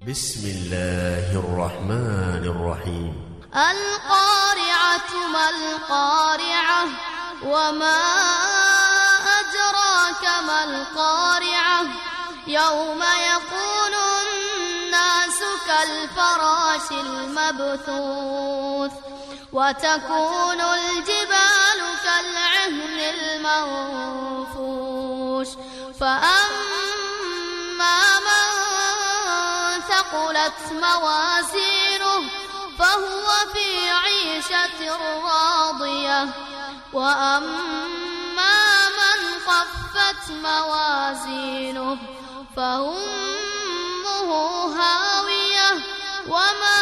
Bismillahirrahmanirrahim. Al-qari'atu mal-qari'ah, wa ma adraka mal-qari'ah, yawma yakunu an-nasu kal-farashil mabthuth, wa takunu al-jibalu kal-'ihnil manfush, fa amma man thaqulat mawazinuhu fahuwa fi 'ishatin radiyah, wa amma man khaffat mawazinuhu faummuhu hawiyah, wa ma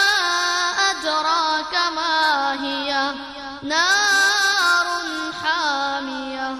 adraka ma hiya, narun hamiyah.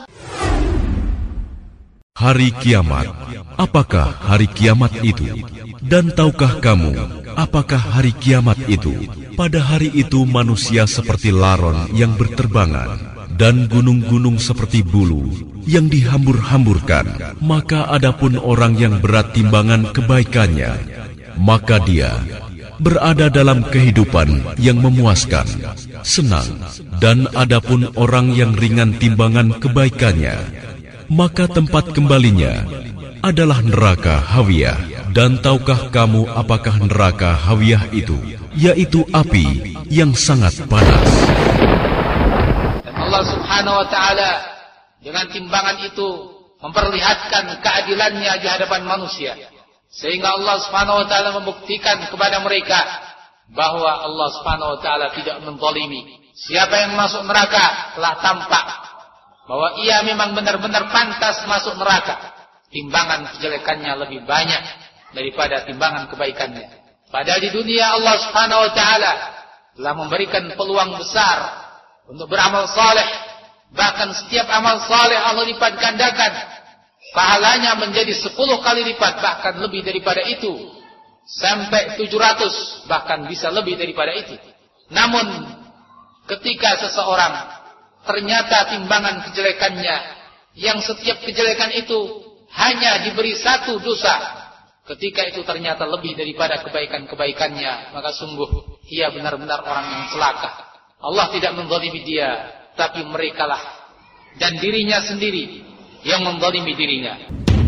Hari kiamat. Apakah hari kiamat itu? Dan tahukah kamu apakah hari kiamat itu? Pada hari itu manusia seperti laron yang berterbangan, dan gunung-gunung seperti bulu yang dihambur-hamburkan. Maka adapun orang yang berat timbangan kebaikannya, maka dia berada dalam kehidupan yang memuaskan, senang. Dan adapun orang yang ringan timbangan kebaikannya, maka tempat kembalinya adalah neraka hawiyah. Dan tahukah kamu apakah neraka hawiyah itu? Yaitu api yang sangat panas. Dan Allah Subhanahu wa ta'ala dengan timbangan itu memperlihatkan keadilannya di hadapan manusia, sehingga Allah Subhanahu wa ta'ala membuktikan kepada mereka bahwa Allah Subhanahu wa ta'ala tidak menzalimi. Siapa yang masuk neraka telah tampak bahwa ia memang benar-benar pantas masuk neraka. Timbangan kejelekannya lebih banyak daripada timbangan kebaikannya. Padahal di dunia Allah Subhanahu wa ta'ala telah memberikan peluang besar untuk beramal saleh. Bahkan setiap amal saleh Allah lipat gandakan pahalanya menjadi 10 kali lipat, bahkan lebih daripada itu, sampai 700, bahkan bisa lebih daripada itu. Namun ketika seseorang ternyata timbangan kejelekannya, yang setiap kejelekan itu hanya diberi 1 dosa, ketika itu ternyata lebih daripada kebaikan-kebaikannya, maka sungguh ia benar-benar orang yang celaka. Allah tidak menzalimi dia, tapi merekalah dan dirinya sendiri yang menzalimi dirinya.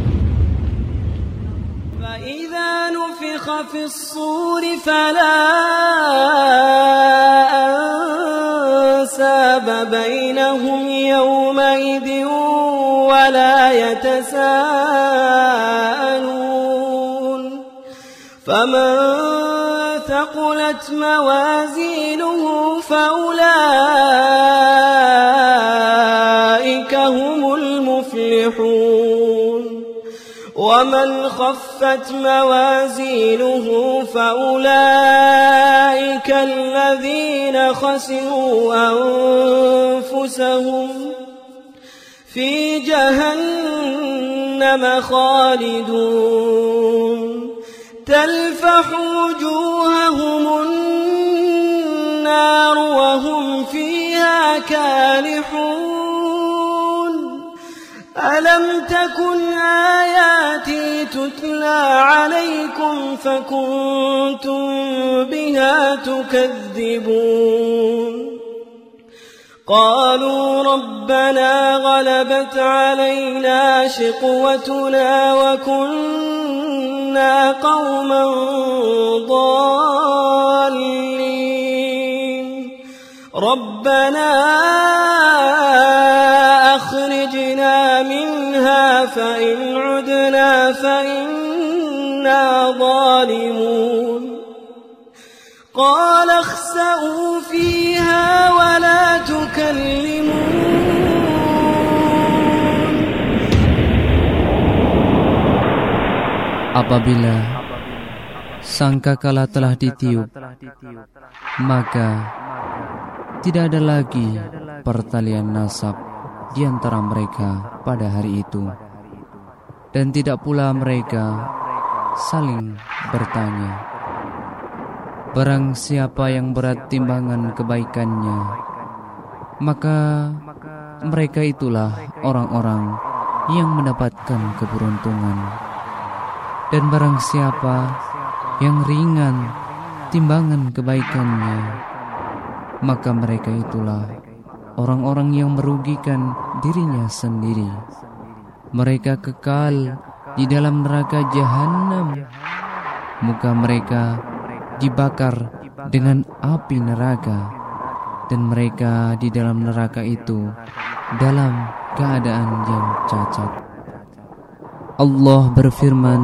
فَإِذَا نُفِخَ فِي الصُّورِ فَلَا أَنْسَابَ بَيْنَهُمْ يَوْمَئِذٍ وَلَا يَتَسَاءَلُونَ فَمَنْ ثَقُلَتْ مَوَازِينُهُ فَأُولَئِكَ هُمُ الْمُفْلِحُونَ وَمَنْ خَفَّتْ مَوَازِينُهُ فَأُولَئِكَ الَّذِينَ خَسِرُوا أَنفُسَهُمْ في جهنم خالدون تلفح وجوههم النار وهم فيها كالحون ألم تكن آياتي تتلى عليكم فكنتم بها تكذبون قالوا ربنا غلبت علينا شقوتنا وكنا قوما ضالين ربنا أخرجنا منها فإن عدنا فإنا ظالمون قال اخسئوا فيها ولا تكلمون Apabila sangkakala telah ditiup, maka tidak ada lagi pertalian nasab di antara mereka pada hari itu, dan tidak pula mereka saling bertanya. Barang siapa yang berat timbangan kebaikannya, maka mereka itulah orang-orang yang mendapatkan keberuntungan. Dan barang siapa yang ringan timbangan kebaikannya, maka mereka itulah orang-orang yang merugikan dirinya sendiri. Mereka kekal di dalam neraka jahanam. Muka mereka dibakar dengan api neraka, dan mereka di dalam neraka itu dalam keadaan yang cacat. Allah berfirman,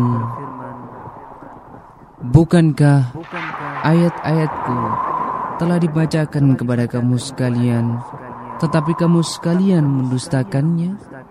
bukankah ayat-ayatku telah dibacakan kepada kamu sekalian, tetapi kamu sekalian mendustakannya?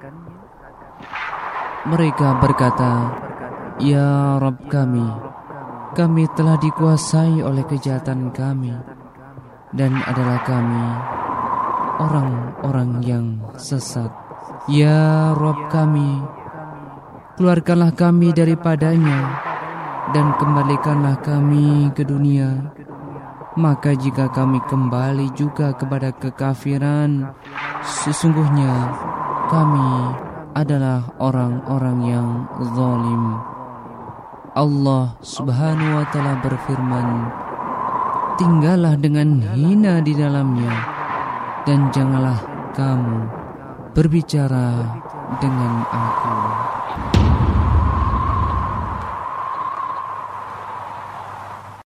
Mereka berkata, ya Rabb kami telah dikuasai oleh kejahatan kami, dan adalah kami orang-orang yang sesat. Ya Rabb kami, keluarkanlah kami daripadanya, dan kembalikanlah kami ke dunia. Maka jika kami kembali juga kepada kekafiran, sesungguhnya kami adalah orang-orang yang zalim. Allah Subhanahu wa Ta'ala berfirman, tinggallah dengan hina di dalamnya, dan janganlah kamu berbicara dengan aku.